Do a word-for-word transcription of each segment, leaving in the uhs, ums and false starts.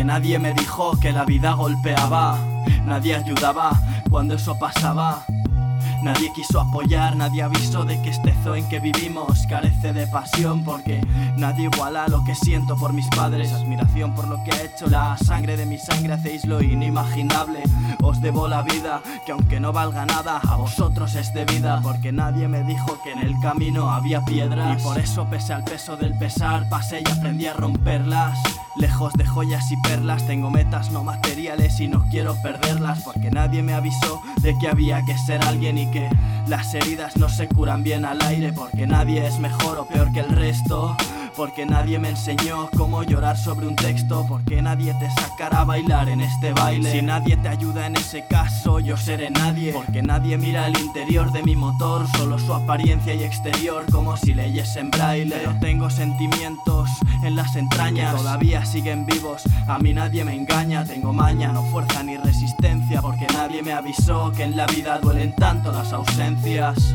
nadie me dijo que la vida golpeaba, nadie ayudaba cuando eso pasaba. Nadie quiso apoyar, nadie avisó de que este zoo en que vivimos carece de pasión, porque nadie iguala lo que siento por mis padres. Admiración por lo que ha hecho la sangre de mi sangre, hacéis lo inimaginable. Os debo la vida, que aunque no valga nada, a vosotros es debida, porque nadie me dijo que en el camino había piedras. Y por eso, pese al peso del pesar, pasé y aprendí a romperlas. Lejos de joyas y perlas, tengo metas no materiales y no quiero perderlas, porque nadie me avisó de que había que ser alguien y que las heridas no se curan bien al aire, porque nadie es mejor o peor que el resto, porque nadie me enseñó cómo llorar sobre un texto, porque nadie te sacará a bailar en este baile. Si nadie te ayuda en ese caso, yo seré nadie, porque nadie mira el interior de mi motor, solo su apariencia y exterior, como si leyese en braille. Pero tengo sentimientos en las entrañas que todavía siguen vivos, a mí nadie me engaña. Tengo maña, no fuerza ni resistencia, porque nadie me avisó que en la vida duelen tanto las ausencias.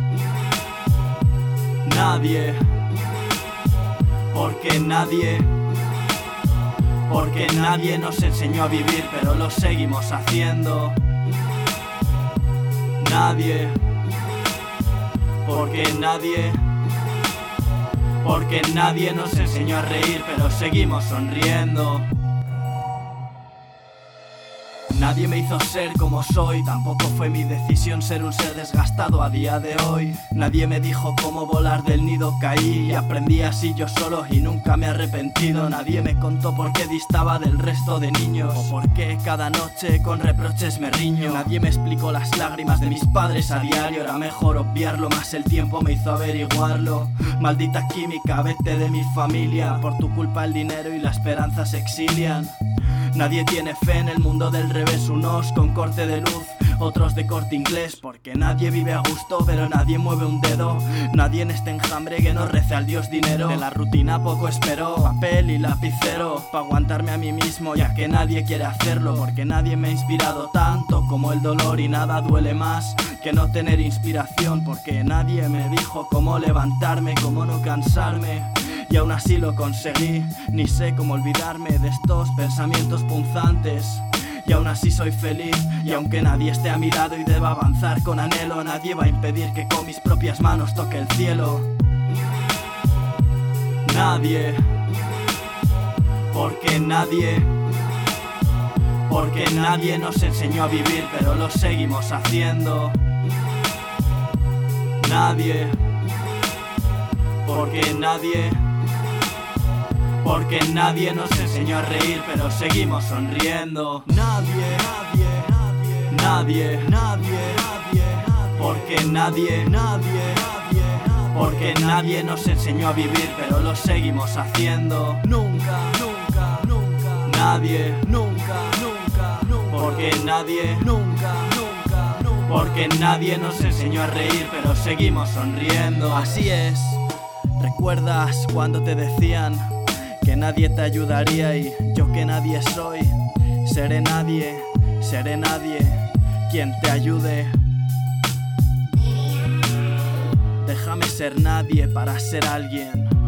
Nadie, porque nadie, porque nadie nos enseñó a vivir, pero lo seguimos haciendo. Nadie, porque nadie, porque nadie nos enseñó a reír, pero seguimos sonriendo. Nadie me hizo ser como soy, tampoco fue mi decisión ser un ser desgastado a día de hoy. Nadie me dijo cómo volar, del nido caí y aprendí así yo solo y nunca me he arrepentido. Nadie me contó por qué distaba del resto de niños o por qué cada noche con reproches me riño. Nadie me explicó las lágrimas de mis padres a diario, era mejor obviarlo, más el tiempo me hizo averiguarlo. Maldita química, vete de mi familia, por tu culpa el dinero y la esperanza se exilian. Nadie tiene fe en el mundo del revés, unos con corte de luz, otros de corte inglés, porque nadie vive a gusto, pero nadie mueve un dedo. Nadie en este enjambre que no rece al dios dinero. De la rutina poco espero, papel y lapicero, pa' aguantarme a mí mismo, ya que nadie quiere hacerlo, porque nadie me ha inspirado tanto como el dolor, y nada duele más que no tener inspiración, porque nadie me dijo cómo levantarme, cómo no cansarme. Y aún así lo conseguí, ni sé cómo olvidarme de estos pensamientos punzantes. Y aún así soy feliz, y aunque nadie esté a mi lado y deba avanzar con anhelo, nadie va a impedir que con mis propias manos toque el cielo. Nadie, porque nadie, porque nadie nos enseñó a vivir, pero lo seguimos haciendo. Nadie, porque nadie, porque nadie nos enseñó a reír, pero seguimos sonriendo. Nadie, nadie, nadie, nadie, nadie, porque nadie, nadie, nadie, porque nadie nos enseñó a vivir, pero lo seguimos haciendo. Nunca, nunca, nunca, nadie, nunca, nunca, nunca, porque nadie, nunca, nunca, nunca, porque nadie nos enseñó a reír, pero seguimos sonriendo. Así es, ¿recuerdas cuando te decían que nadie te ayudaría y yo que nadie soy? Seré nadie, seré nadie quien te ayude. Déjame ser nadie para ser alguien.